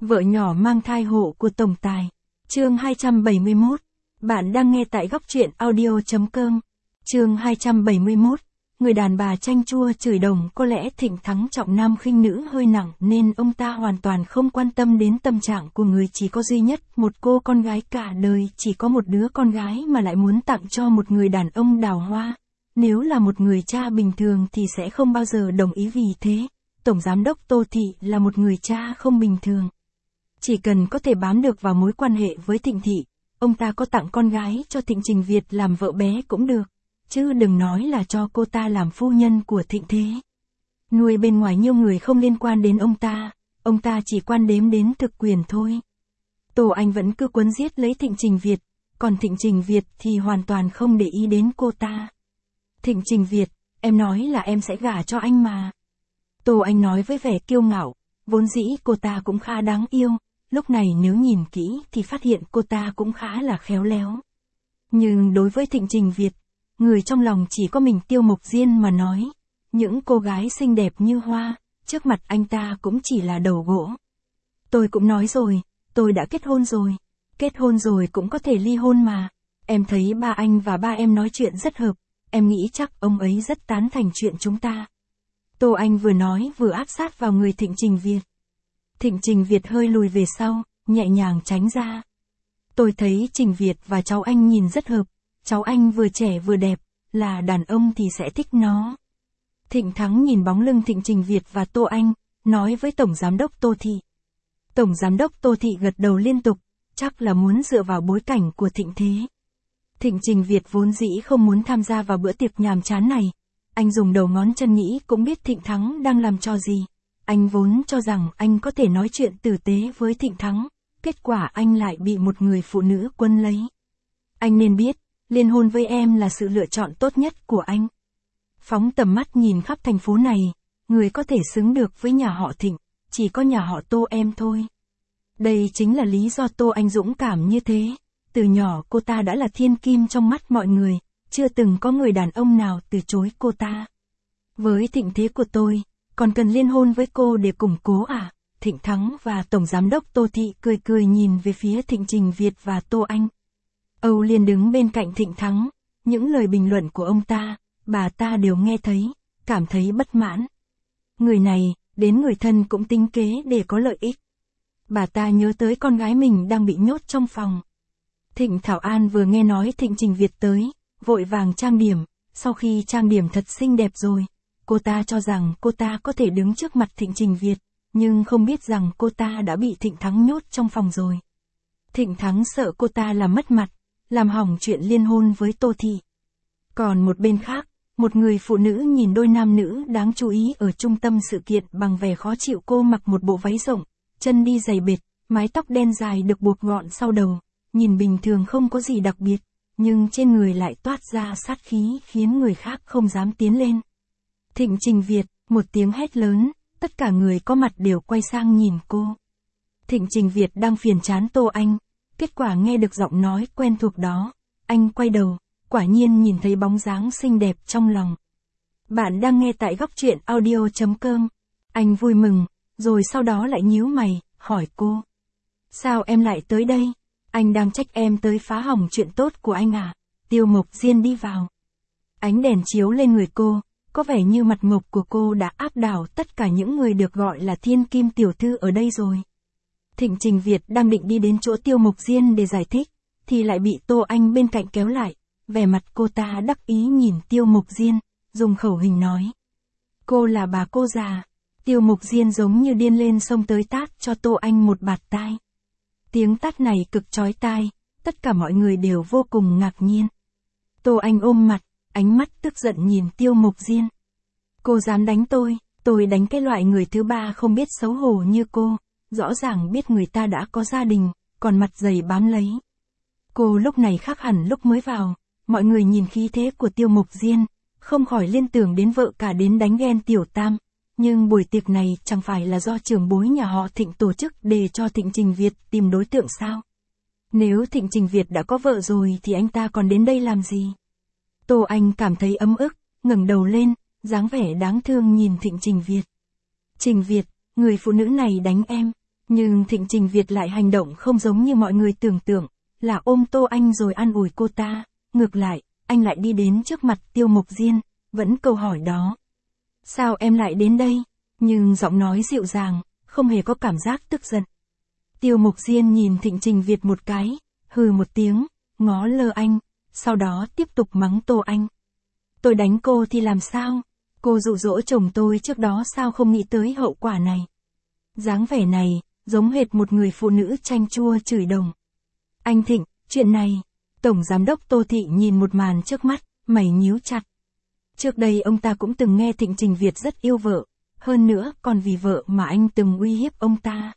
Vợ nhỏ mang thai hộ của tổng tài. Chương 271. Bạn đang nghe tại góc truyện audio.com. Chương 271. Người đàn bà chanh chua chửi đồng. Có lẽ Thịnh Thắng trọng nam khinh nữ hơi nặng nên ông ta hoàn toàn không quan tâm đến tâm trạng của người chỉ có duy nhất một cô con gái, cả đời chỉ có một đứa con gái mà lại muốn tặng cho một người đàn ông đào hoa. Nếu là một người cha bình thường thì sẽ không bao giờ đồng ý, vì thế Tổng Giám đốc Tô Thị là một người cha không bình thường. Chỉ cần có thể bám được vào mối quan hệ với Thịnh Thị, ông ta có tặng con gái cho Thịnh Trình Việt làm vợ bé cũng được, chứ đừng nói là cho cô ta làm phu nhân của Thịnh Thế. Nuôi bên ngoài nhiều người không liên quan đến ông ta chỉ quan đếm đến thực quyền thôi. Tô Anh vẫn cứ quấn giết lấy Thịnh Trình Việt, còn Thịnh Trình Việt thì hoàn toàn không để ý đến cô ta. Thịnh Trình Việt, em nói là em sẽ gả cho anh mà. Tô Anh nói với vẻ kiêu ngạo, vốn dĩ cô ta cũng khá đáng yêu, lúc này nếu nhìn kỹ thì phát hiện cô ta cũng khá là khéo léo. Nhưng đối với Thịnh Trình Việt, người trong lòng chỉ có mình Tiêu Mộc Diên mà nói, những cô gái xinh đẹp như hoa, trước mặt anh ta cũng chỉ là đầu gỗ. Tôi cũng nói rồi, tôi đã kết hôn rồi cũng có thể ly hôn mà, em thấy ba anh và ba em nói chuyện rất hợp, em nghĩ chắc ông ấy rất tán thành chuyện chúng ta. Tô Anh vừa nói vừa áp sát vào người Thịnh Trình Việt. Thịnh Trình Việt hơi lùi về sau, nhẹ nhàng tránh ra. Tôi thấy Trình Việt và cháu anh nhìn rất hợp, cháu anh vừa trẻ vừa đẹp, là đàn ông thì sẽ thích nó. Thịnh Thắng nhìn bóng lưng Thịnh Trình Việt và Tô Anh, nói với Tổng Giám đốc Tô Thị. Tổng Giám đốc Tô Thị gật đầu liên tục, chắc là muốn dựa vào bối cảnh của Thịnh Thế. Thịnh Trình Việt vốn dĩ không muốn tham gia vào bữa tiệc nhàm chán này. Anh dùng đầu ngón chân nghĩ cũng biết Thịnh Thắng đang làm trò gì. Anh vốn cho rằng anh có thể nói chuyện tử tế với Thịnh Thắng, kết quả anh lại bị một người phụ nữ quấn lấy. Anh nên biết, liên hôn với em là sự lựa chọn tốt nhất của anh. Phóng tầm mắt nhìn khắp thành phố này, người có thể xứng được với nhà họ Thịnh, chỉ có nhà họ Tô em thôi. Đây chính là lý do Tô Anh dũng cảm như thế. Từ nhỏ cô ta đã là thiên kim trong mắt mọi người, chưa từng có người đàn ông nào từ chối cô ta. Với Thịnh Thế của tôi, còn cần liên hôn với cô để củng cố à? Thịnh Thắng và Tổng Giám đốc Tô Thị cười cười nhìn về phía Thịnh Trình Việt và Tô Anh. Âu Liên đứng bên cạnh Thịnh Thắng, những lời bình luận của ông ta, bà ta đều nghe thấy, cảm thấy bất mãn. Người này, đến người thân cũng tính kế để có lợi ích. Bà ta nhớ tới con gái mình đang bị nhốt trong phòng. Thịnh Thảo An vừa nghe nói Thịnh Trình Việt tới, vội vàng trang điểm, sau khi trang điểm thật xinh đẹp rồi, cô ta cho rằng cô ta có thể đứng trước mặt Thịnh Trình Việt, nhưng không biết rằng cô ta đã bị Thịnh Thắng nhốt trong phòng rồi. Thịnh Thắng sợ cô ta làm mất mặt, làm hỏng chuyện liên hôn với Tô Thị. Còn một bên khác, một người phụ nữ nhìn đôi nam nữ đáng chú ý ở trung tâm sự kiện bằng vẻ khó chịu. Cô mặc một bộ váy rộng, chân đi giày bệt, mái tóc đen dài được buộc gọn sau đầu, nhìn bình thường không có gì đặc biệt, nhưng trên người lại toát ra sát khí khiến người khác không dám tiến lên. Thịnh Trình Việt, một tiếng hét lớn, tất cả người có mặt đều quay sang nhìn cô. Thịnh Trình Việt đang phiền chán Tô Anh, kết quả nghe được giọng nói quen thuộc đó, anh quay đầu, quả nhiên nhìn thấy bóng dáng xinh đẹp trong lòng. Bạn đang nghe tại góc truyện audio.com. Anh vui mừng, rồi sau đó lại nhíu mày, hỏi cô. Sao em lại tới đây? Anh đang trách em tới phá hỏng chuyện tốt của anh à? Tiêu Mộc Diên đi vào. Ánh đèn chiếu lên người cô, có vẻ như mặt mộc của cô đã áp đảo tất cả những người được gọi là thiên kim tiểu thư ở đây rồi. Thịnh Trình Việt đang định đi đến chỗ Tiêu Mộc Diên để giải thích, thì lại bị Tô Anh bên cạnh kéo lại, vẻ mặt cô ta đắc ý nhìn Tiêu Mộc Diên, dùng khẩu hình nói. Cô là bà cô già. Tiêu Mộc Diên giống như điên lên xông tới tát cho Tô Anh một bạt tai. Tiếng tát này cực chói tai, tất cả mọi người đều vô cùng ngạc nhiên. Tô Anh ôm mặt, ánh mắt tức giận nhìn Tiêu Mộc Diên. Cô dám đánh tôi đánh cái loại người thứ ba không biết xấu hổ như cô, rõ ràng biết người ta đã có gia đình, còn mặt dày bám lấy. Cô lúc này khác hẳn lúc mới vào, mọi người nhìn khí thế của Tiêu Mộc Diên, không khỏi liên tưởng đến vợ cả đến đánh ghen Tiểu Tam. Nhưng buổi tiệc này chẳng phải là do trưởng bối nhà họ Thịnh tổ chức để cho Thịnh Trình Việt tìm đối tượng sao? Nếu Thịnh Trình Việt đã có vợ rồi thì anh ta còn đến đây làm gì? Tô Anh cảm thấy ấm ức, ngẩng đầu lên, dáng vẻ đáng thương nhìn Thịnh Trình Việt. Trình Việt, người phụ nữ này đánh em, Nhưng Thịnh Trình Việt lại hành động không giống như mọi người tưởng tượng, là ôm Tô Anh rồi an ủi cô ta, ngược lại, anh lại đi đến trước mặt Tiêu Mộc Diên, vẫn câu hỏi đó. Sao em lại đến đây? Nhưng giọng nói dịu dàng, không hề có cảm giác tức giận. Tiêu Mộc Diên nhìn Thịnh Trình Việt một cái, hừ một tiếng, ngó lơ anh, sau đó tiếp tục mắng Tô Anh. Tôi đánh cô thì làm sao? Cô dụ dỗ chồng tôi trước đó sao không nghĩ tới hậu quả này? Dáng vẻ này, giống hệt một người phụ nữ chanh chua chửi đồng. Anh Thịnh, chuyện này, Tổng Giám đốc Tô Thị nhìn một màn trước mắt, mày nhíu chặt. Trước đây ông ta cũng từng nghe Thịnh Trình Việt rất yêu vợ, hơn nữa còn vì vợ mà anh từng uy hiếp ông ta.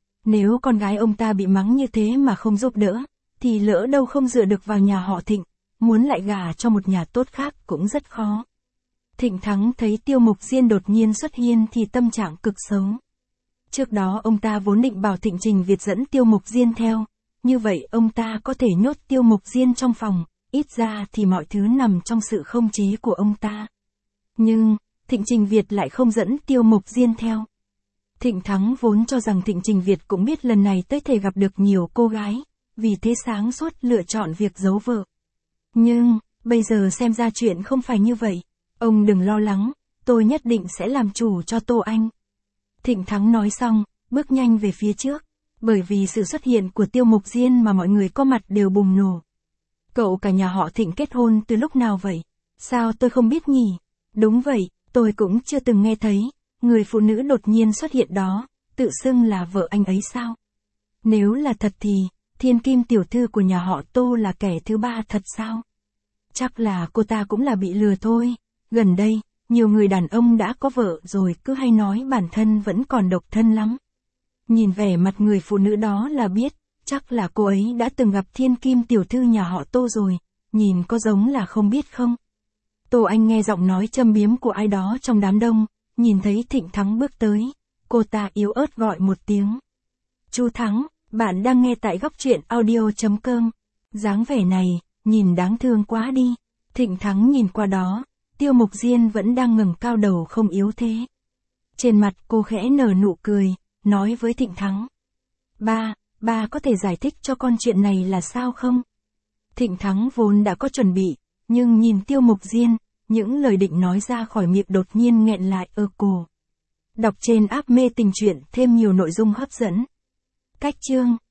Nếu con gái ông ta bị mắng như thế mà không giúp đỡ, thì lỡ đâu không dựa được vào nhà họ Thịnh, muốn lại gả cho một nhà tốt khác cũng rất khó. Thịnh Thắng thấy Tiêu Mộc Diên đột nhiên xuất hiện thì tâm trạng cực xấu. Trước đó ông ta vốn định bảo Thịnh Trình Việt dẫn Tiêu Mộc Diên theo, như vậy ông ta có thể nhốt Tiêu Mộc Diên trong phòng, ít ra thì mọi thứ nằm trong sự không chế của ông ta. Nhưng, Thịnh Trình Việt lại không dẫn Tiêu Mộc Diên theo. Thịnh Thắng vốn cho rằng Thịnh Trình Việt cũng biết lần này tới thể gặp được nhiều cô gái, vì thế sáng suốt lựa chọn việc giấu vợ. Nhưng, bây giờ xem ra chuyện không phải như vậy. Ông đừng lo lắng, tôi nhất định sẽ làm chủ cho Tô Anh. Thịnh Thắng nói xong, bước nhanh về phía trước, bởi vì sự xuất hiện của Tiêu Mộc Diên mà mọi người có mặt đều bùng nổ. Cậu cả nhà họ Thịnh kết hôn từ lúc nào vậy? Sao tôi không biết nhỉ? Đúng vậy, tôi cũng chưa từng nghe thấy, người phụ nữ đột nhiên xuất hiện đó, tự xưng là vợ anh ấy sao? Nếu là thật thì, Thiên Kim tiểu thư của nhà họ Tô là kẻ thứ ba thật sao? Chắc là cô ta cũng là bị lừa thôi. Gần đây, nhiều người đàn ông đã có vợ rồi cứ hay nói bản thân vẫn còn độc thân lắm. Nhìn vẻ mặt người phụ nữ đó là biết, chắc là cô ấy đã từng gặp Thiên Kim tiểu thư nhà họ Tô rồi, nhìn có giống là không biết không? Tô Anh nghe giọng nói châm biếm của ai đó trong đám đông, nhìn thấy Thịnh Thắng bước tới, cô ta yếu ớt gọi một tiếng. Chú Thắng, bạn đang nghe tại góc truyện audio.com. Dáng vẻ này, nhìn đáng thương quá đi. Thịnh Thắng nhìn qua đó, Tiêu Mộc Diên vẫn đang ngẩng cao đầu không yếu thế. Trên mặt cô khẽ nở nụ cười, nói với Thịnh Thắng. Ba có thể giải thích cho con chuyện này là sao không? Thịnh Thắng vốn đã có chuẩn bị, nhưng nhìn Tiêu Mộc Diên, những lời định nói ra khỏi miệng đột nhiên nghẹn lại ở cổ. Đọc trên app Mê Tình Truyện thêm nhiều nội dung hấp dẫn. Cách chương